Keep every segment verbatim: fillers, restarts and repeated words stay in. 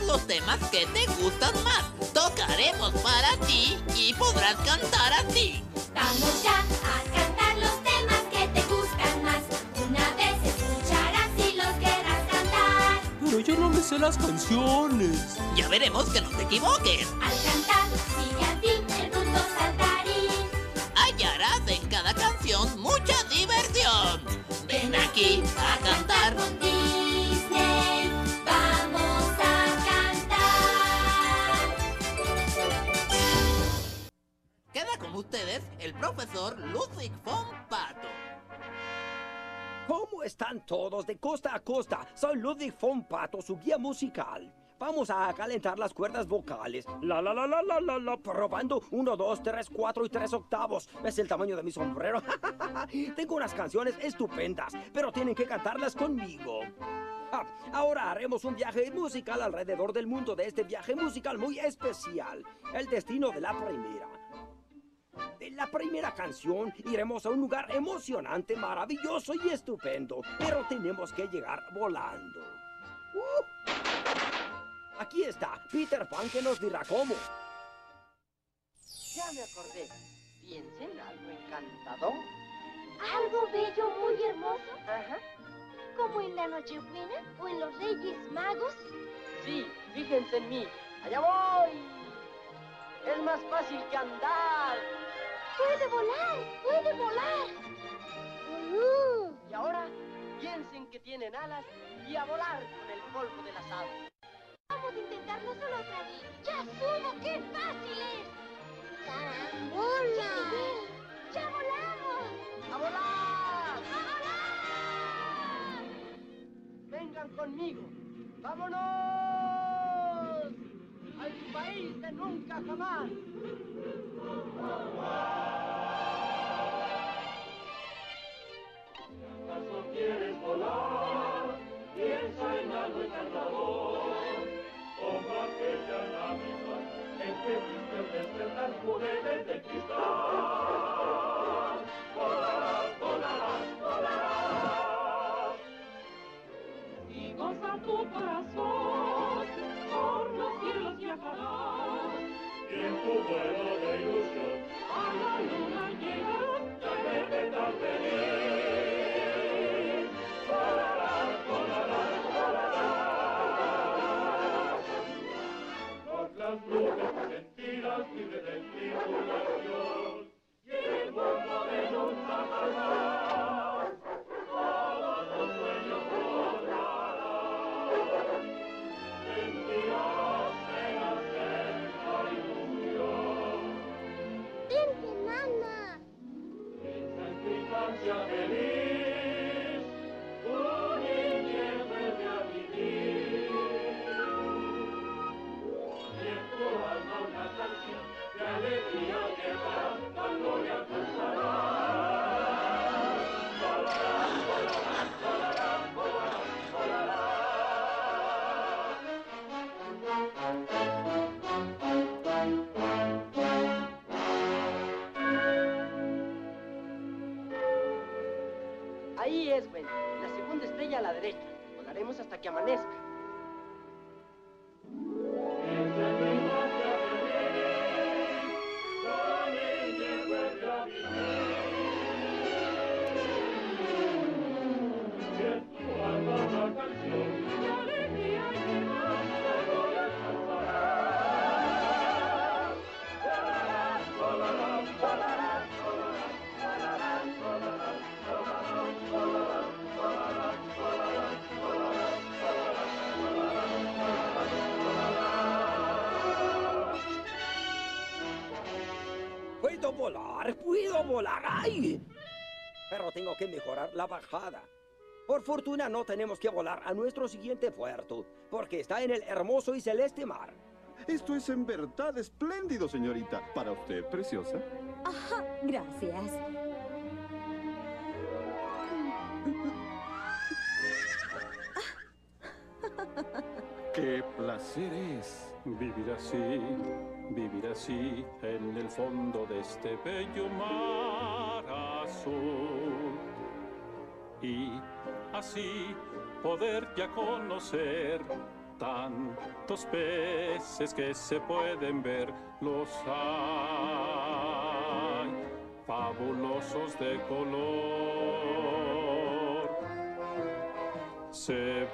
los temas que te gustan más. Tocaremos para ti y podrás cantar así. Vamos ya a cantar los temas que te gustan más. Una vez escucharás y los querrás cantar. Pero yo no me sé las canciones. Ya veremos que no te equivoques. Al cantar, sigue a ti el punto saltarín. Hallarás en cada canción mucha diversión. Ven aquí a cantar con Disney. Vamos a cantar. Queda con ustedes el profesor Ludwig von Pato. ¿Cómo están todos de costa a costa? Soy Ludwig von Pato, su guía musical. Vamos a calentar las cuerdas vocales. La la la la la la la. Probando. Uno, dos, tres, cuatro y tres octavos. ¿Es el tamaño de mi sombrero? Tengo unas canciones estupendas, pero tienen que cantarlas conmigo. Ah, ahora haremos un viaje musical alrededor del mundo de este viaje musical muy especial. El destino de la primera. En la primera canción iremos a un lugar emocionante, maravilloso y estupendo, pero tenemos que llegar volando. Uh. Aquí está Peter Pan que nos dirá cómo. Ya me acordé. Piensen algo encantador. Algo bello, muy hermoso. Ajá. Como en la Nochebuena o en los Reyes Magos. Sí, fíjense en mí. ¡Allá voy! Es más fácil que andar. ¡Puede volar! ¡Puede volar! Uh. Y ahora, piensen que tienen alas y a volar con el polvo del asado. Vamos a intentarlo solo otra vez. ¡Ya subo! ¡Qué fácil es! ¡Carambola! ¡Ya volamos! ¡A volar! ¡A volar! ¡Vengan conmigo! ¡Vámonos! ¡Al país de nunca jamás! ¿Acaso quieres volar? Piensa en algo encantador, como aquella Navidad en que viste el despertar juguetes de cristal. Volarás, volarás, volarás. Y goza tu corazón, por los cielos viajarás. Y en tu vuelo de ilusión, a la luna llegarás, ya vete tan feliz. Volarás, volarás, volarás. Por las nubes sentirás libre de tribulación y el mundo de nunca jamás. Todos los sueños volarán. Sentirás renacer la ilusión. ¡Vente, mamá! Piensa en tu infancia feliz, tu niñez vuelve a vivir. Y en tu alma una canción de alegría llevarás cuando le alcanzarás. Volarás, volarás, volarás, volarás, volarás. Ahí es, Gwen. La segunda estrella a la derecha. Volaremos hasta que amanezca. Piensa en tu infancia feliz, tu niñez vuelve a vivir. Y en tu alma una canción de alegría llevarás cuando le alcanzarás. Volarás, volarás, volarás, volarás, volarás, volarás, volarás, volarás, volarás, volarás, volarás, Puedo volar, puedo volar. ¡Ay! Pero tengo que mejorar la bajada. Por fortuna no tenemos que volar a nuestro siguiente puerto, porque está en el hermoso y celeste mar. Esto es en verdad espléndido, señorita. Para usted, preciosa. Ajá, gracias. ¡Qué placer es! Vivir así, vivir así, en el fondo de este bello mar azul. Y así poder ya conocer tantos peces que se pueden ver, los hay fabulosos de color. Se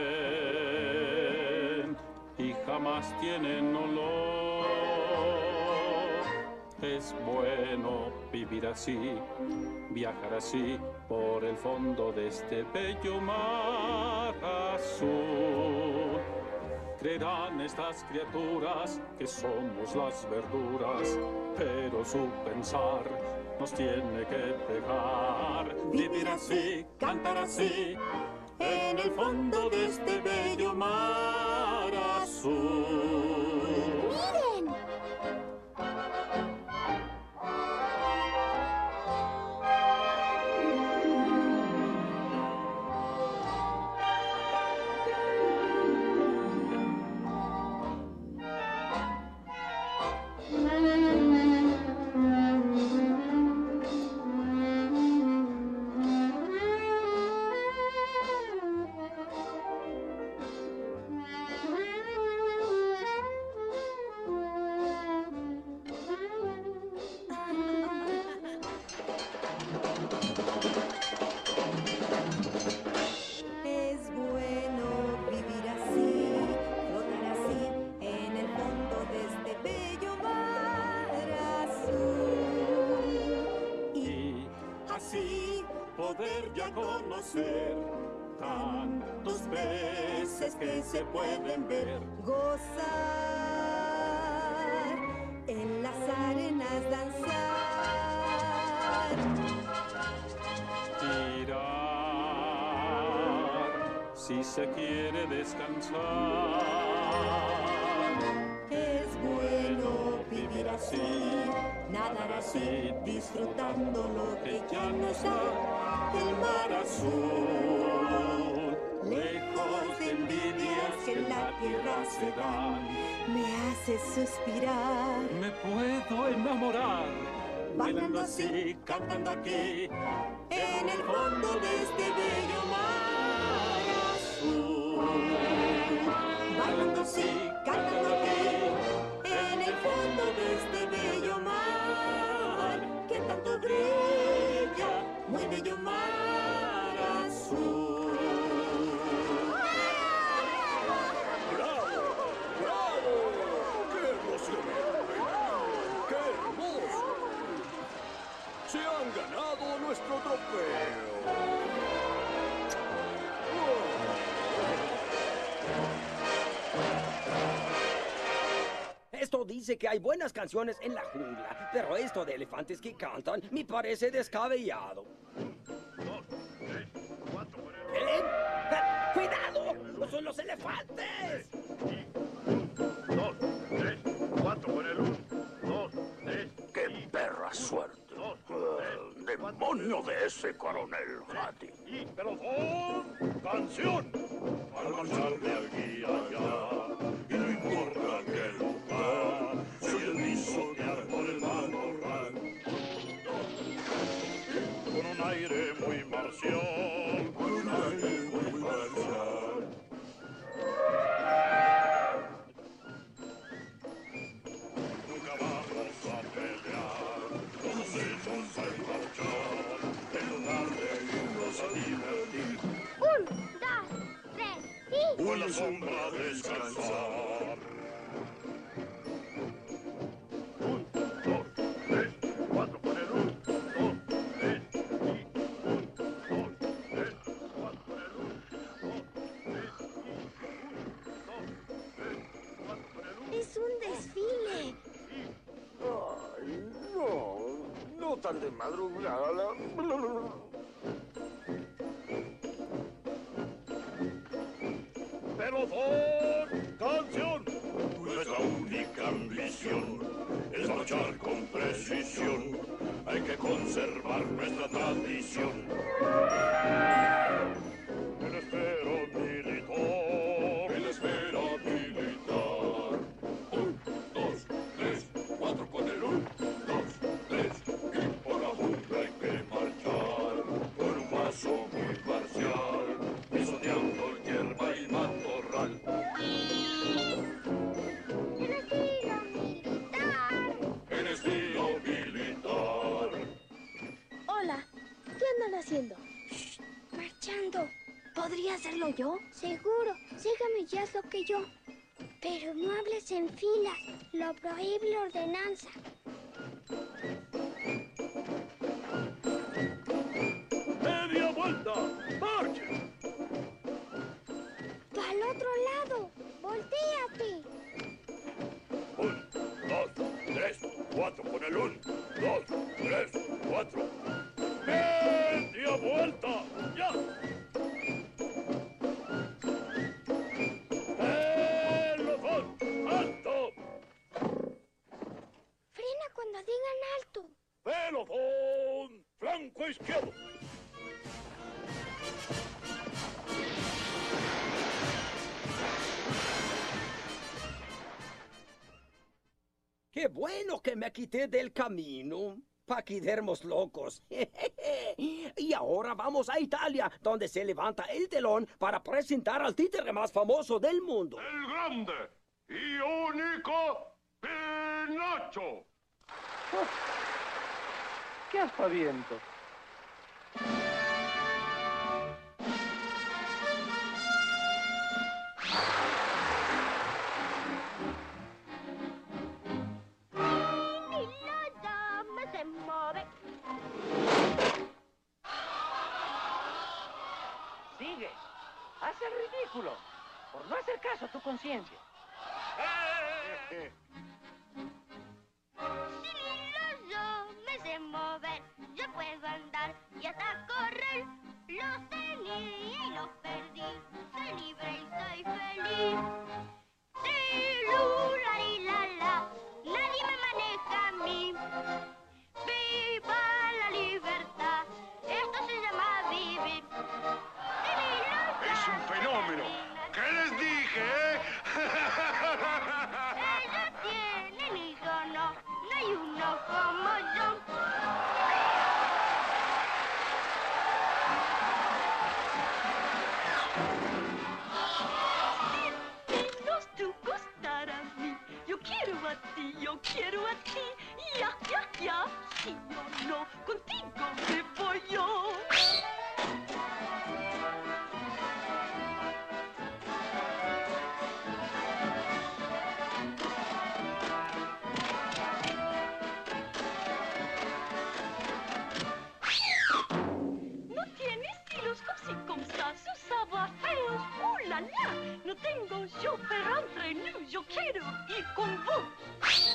ven y jamás tienen olor. Es bueno vivir así, viajar así por el fondo de este bello mar azul. Creerán estas criaturas que somos las verduras, pero su pensar nos tiene que dejar vivir así, cantar así, en el fondo de este bello mar azul. ¡Miren! Poder ya conocer tantos peces que se pueden ver, Gozar, en las arenas danzar, tirar si se quiere descansar. es bueno vivir así, nadar así, disfrutando lo que ya no está. El mar azul, lejos de envidias que en la tierra se dan, me hace suspirar. me puedo enamorar, bailando así, cantando aquí, en el fondo de este bello mar azul. Bailando así, cantando aquí, en el fondo de este bello mar, que tanto brilla, muy bello mar azul. ¡Bravo! ¡Bravo! ¡Qué emocionante! ¡Qué hermoso! ¡Se han ganado nuestro trofeo! Esto dice que hay buenas canciones en la jungla, pero esto de elefantes que cantan me parece descabellado. ¿Qué? ¡Ah! ¡Cuidado! ¡No son los elefantes! Dos, tres, cuatro con el uno, dos, tres. ¡Qué perra suerte! ¡El demonio de ese coronel Hattie! Y pelotón, canción. Al marchar de aquí a allá, y no importa qué lugar, soy el pisotear por el matorral. Con un aire muy marcial, con un aire muy marcial. Nunca vamos a pelear, todos hechos al marchar, en lugar de irnos a divertir. Un, dos, tres, sí. O en la sombra descansar. Un, dos, tres, cuatro con el uno, dos, tres, y un, dos, tres, cuatro con el uno, dos, tres, y un, dos, tres, cuatro con el uno. Es un desfile. ¡Ay, no! No tan de madrugada. Pelotón, canción. Nuestra única ambición es marchar con precisión. Hay que conservar nuestra tradición. El esfero militar. El esfero militar. Un, dos, tres, cuatro con el uno, dos, tres. Y por la jungla hay que marchar con un paso muy parcial, pisoteando hierba y matorral. hacerlo yo? Seguro. Sígame y haz lo que yo. Pero no hables en filas. Lo prohíbe la ordenanza. ¡Media vuelta! ¡Marche! ¡Al otro lado! ¡Voltéate! Un, dos, tres, cuatro con el un, dos, tres, cuatro. ¡Media vuelta! ¡Ya! ¡Pelotón! ¡Alto! Frena cuando digan alto. ¡Pelotón! ¡Flanco izquierdo! ¡Qué bueno que me quité del camino! Paquidermos locos. Y ahora vamos a Italia, donde se levanta el telón para presentar al títere más famoso del mundo. ¡El grande y único Pinocho! ¡Qué aspaviento! Sigue. Haz el ridículo. Por no hacer caso a tu conciencia. Yo me sé mover, yo puedo andar y hasta correr. Los tenía y los perdí. Soy libre y soy feliz. Sí, lula y la la, nadie me maneja a mí. Viva la libertad, esto se llama vivir. ¡Es un fenómeno! ¿Qué les dije, eh? Ellos tienen y yo no, no hay uno como yo. Los tú costar a mí. Yo quiero a ti, yo quiero a ti. Ya, ya, ya. Si yo no, contigo me voy yo. No tienes y los circunstancias savoir-faire. ¡Oh, la, la! No tengo yo, pero entre nous, yo quiero ir con vos.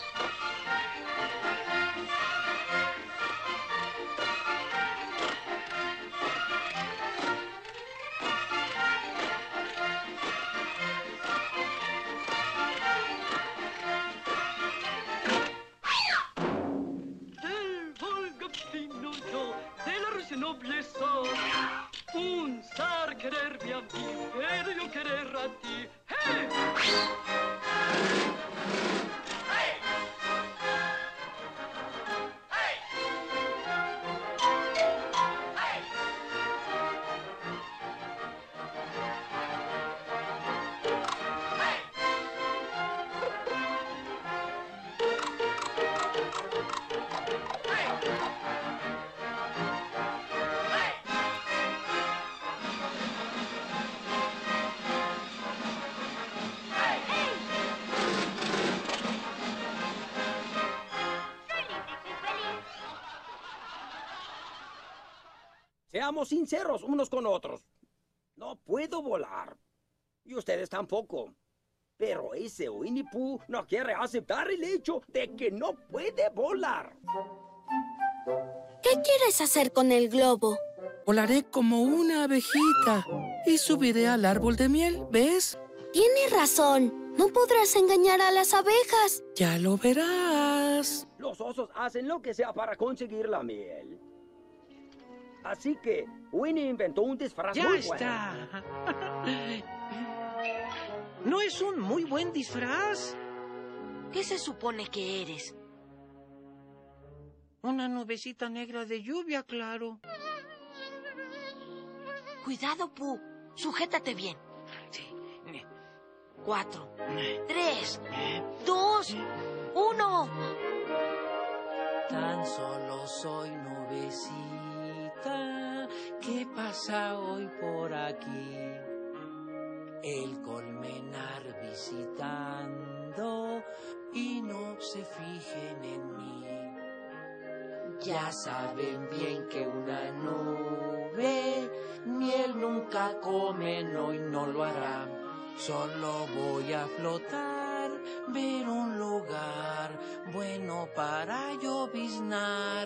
Del Volga fino yo, de la Rusia nobleza. Un zar quererme a mí, pero yo querer a ti. ¡Hey! Seamos sinceros unos con otros. No puedo volar. Y ustedes tampoco. Pero ese Winnie Pooh no quiere aceptar el hecho de que no puede volar. ¿Qué quieres hacer con el globo? Volaré como una abejita y subiré al árbol de miel, ¿ves? Tienes razón. No podrás engañar a las abejas. Ya lo verás. Los osos hacen lo que sea para conseguir la miel. Así que Winnie inventó un disfraz ¡Ya muy está! bueno. ¿No es un muy buen disfraz? ¿Qué se supone que eres? Una nubecita negra de lluvia, claro. Cuidado, Pooh. Sujétate bien. Sí. Cuatro, tres, dos, uno. Tan solo soy nubecita. ¿Qué pasa hoy por aquí? el colmenar visitando y no se fijen en mí. Ya saben bien que una nube miel nunca come, no, y no lo hará. Solo voy a flotar, ver un lugar bueno para lloviznar.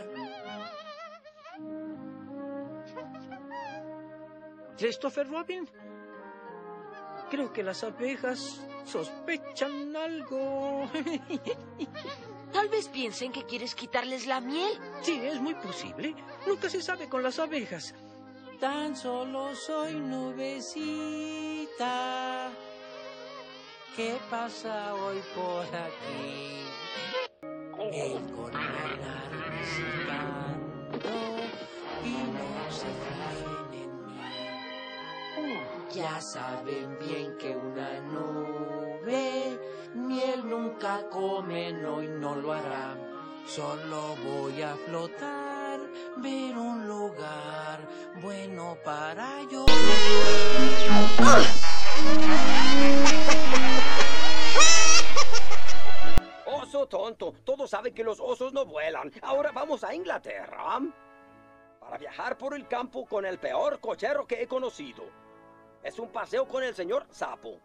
Christopher Robin, creo que las abejas sospechan algo. Tal vez piensen que quieres quitarles la miel. Sí, es muy posible. Nunca se sabe con las abejas. Tan solo soy nubecita. ¿Qué pasa hoy por aquí? El colmenar visitando y no se fijen en mí. Ya saben bien que una nube miel nunca come, no, y no lo hará. Solo voy a flotar, ver un lugar bueno para yo. Oso tonto, todos saben que los osos no vuelan. Ahora vamos a Inglaterra para viajar por el campo con el peor cochero que he conocido. Es un paseo con el señor Sapo.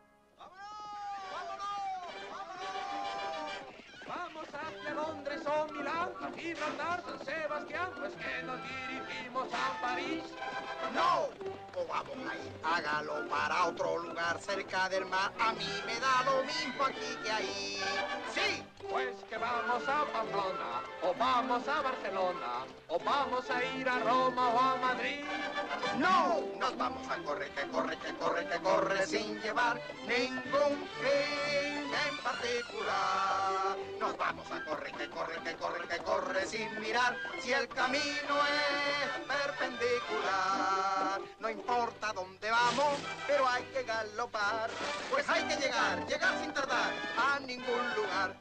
Vamos hacia Londres o Milán, a Gibraltar, San Sebastián, pues que nos dirigimos a París. ¡No! O vamos a ir a galopar a otro lugar cerca del mar. A mí me da lo mismo aquí que ahí. ¡Sí! Pues que vamos a Pamplona, o vamos a Barcelona, o vamos a ir a Roma o a Madrid. ¡No! Nos vamos a correr, que corre, que corre, que corre, sin llevar ningún fin en particular. Nos vamos a correr, que corre, que corre, que corre, sin mirar si el camino es perpendicular. No importa dónde vamos, pero hay que galopar. Pues hay que llegar, llegar sin tardar a ningún lugar.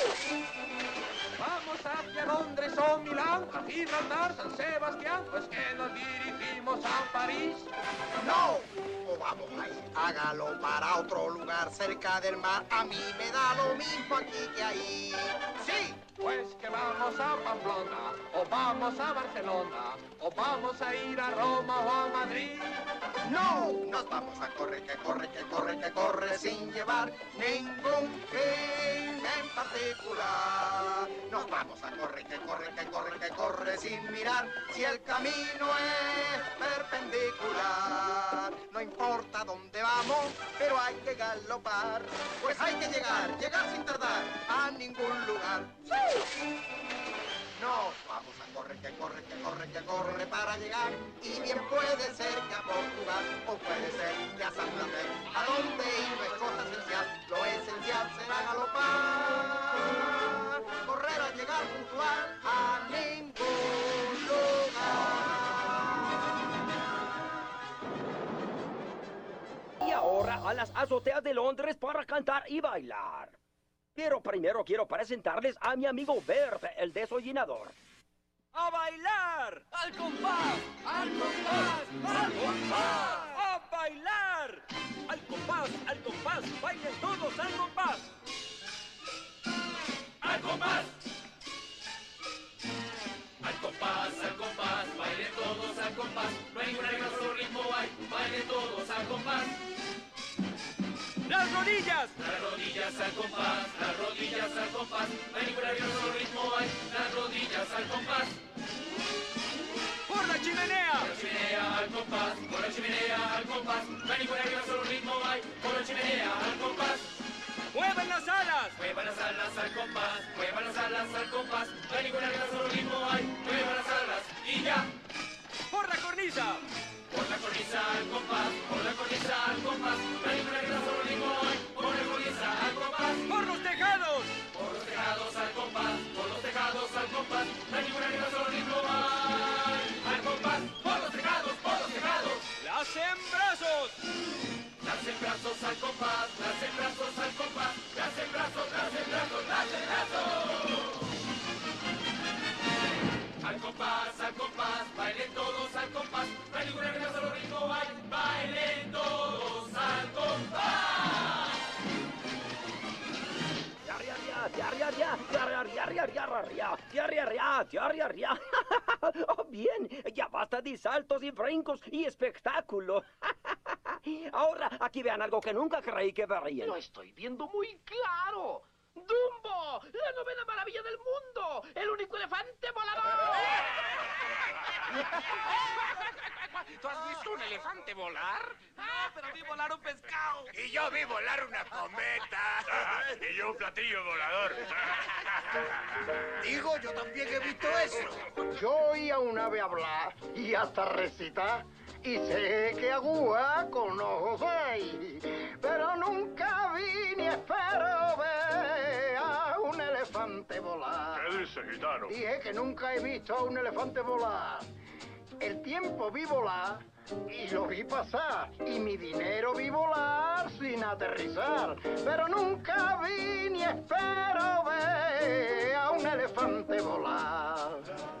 Vamos hacia Londres o Milán, a Gibraltar, San Sebastián, pues que nos dirigimos a París. ¡No! O vamos a ir a galopar a otro lugar cerca del mar. A mí me da lo mismo aquí que ahí. ¡Sí! Pues que vamos a Pamplona, o vamos a Barcelona, o vamos a ir a Roma o a Madrid. ¡No! Nos vamos a correr, que corre, que corre, que corre, sin llevar ningún fin en particular. Nos vamos a correr, que corre, que corre, que corre, sin mirar si el camino es perpendicular. No importa dónde vamos, pero hay que galopar. Pues hay que llegar, llegar sin tardar a ningún lugar. ¡Sí! Nos vamos a correr, que corre, que corre, que corre para llegar. Y bien puede ser que a Portugal, o puede ser que a Santander. A donde ir no es cosa esencial, lo esencial será galopar. Correr a llegar puntual a ningún lugar. Y ahora a las azoteas de Londres para cantar y bailar. Pero primero quiero presentarles a mi amigo Bert, el desollinador. ¡A bailar! ¡Al compás! ¡Al compás! ¡Al compás! ¡A bailar! ¡Al compás! ¡Al compás! ¡Bailen todos al compás! ¡Al compás! Al compás, al compás, bailen todos al compás. No hay ninguna regla, solo ritmo hay. Bailen todos al compás. ¡Las rodillas! Las rodillas al compás, las rodillas al compás. No hay ninguna regla, solo ritmo hay. Las rodillas al compás. ¡Por la chimenea! Por la chimenea al compás, por la chimenea al compás. No hay ninguna regla, solo ritmo hay. Por la chimenea al compás. ¡Muevan las alas! Muevan las alas al compás, muevan las alas al compás. No hay ninguna regla, solo ritmo hay. Muevan las alas y ya. ¡Por la cornisa! Por la cornisa al compás, por la cornisa al compás. No hay ninguna regla, solo ritmo hay. Por la cornisa al compás. ¡Por los tejados! Por los tejados al compás, por los tejados al compás. No hay ninguna regla, solo ritmo hay. Al compás, por los tejados, por los tejados. ¡Las en brazos! Las en brazos al compás, las en brazos al compás. Las en brazos, las en brazos, las en brazos. arriá, tierra arriá, tierra arriá. Oh, bien, ya basta de saltos y brincos y espectáculo. Ahora, aquí vean algo que nunca creí que verían. Lo estoy viendo muy claro. ¡Dumbo! ¡La novena maravilla del mundo! ¡El único elefante volador! ¿Tú has visto un elefante volar? ¡Ah, pero vi volar un pescado! Y yo vi volar una cometa. Y yo un platillo volador. Digo, yo también he visto eso. Yo oí a un ave hablar y hasta recitar. Y sé que agua con ojos hay, pero nunca vi ni espero ver a un elefante volar. ¿Qué dice, gitano? Dije que nunca he visto a un elefante volar. El tiempo vi volar y lo vi pasar, y mi dinero vi volar sin aterrizar, pero nunca vi ni espero ver a un elefante volar.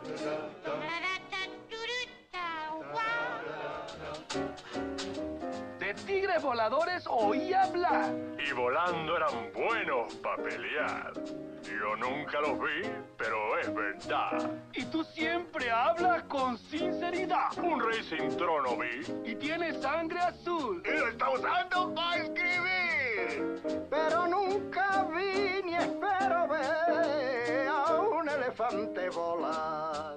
De tigres voladores oí hablar. Y volando eran buenos para pelear. Yo nunca los vi, pero es verdad. Y tú siempre hablas con sinceridad. Un rey sin trono vi. Y tienes sangre azul. Y lo está usando para escribir. Pero nunca vi ni espero ver a un elefante volar.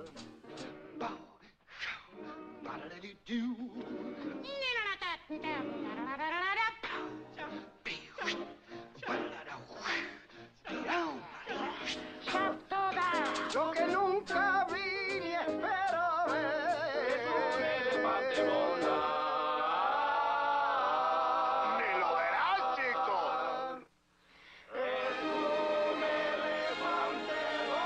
Lo que nunca vi ni espero ver es un elefante volar. Ni lo verás, chico. Es un elefante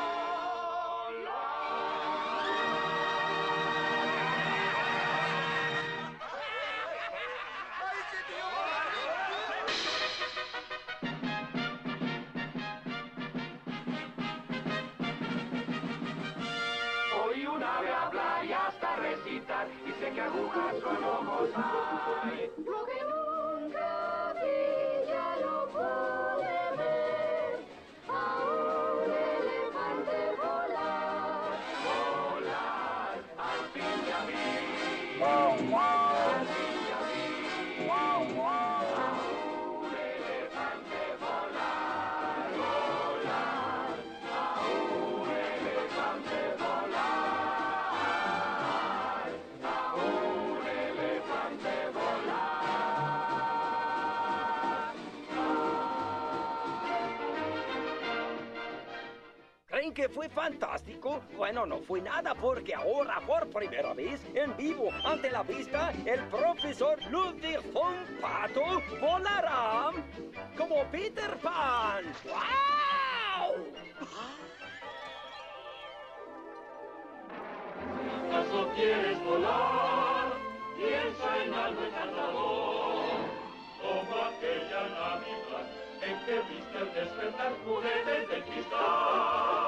Oí un ave hablar y hasta recitar, y sé que agujas con ojos hay. Lo que nunca vi ya lo pude ver, a un elefante volar. Volar, al fin ya vi. Wow, wow. Al fin ya vi. Wow, wow. A un elefante volar. Volar, a un elefante volar. A un elefante volar. ¿Creen que fue fantástico? Bueno, no fue nada porque ahora, por primera vez, en vivo, ante la vista, el profesor Ludwig von Pato volará como Peter Pan. ¡Wow! ¿Acaso quieres volar? Piensa en algo encantador, como aquella Navidad en que viste al despertar juguetes de cristal.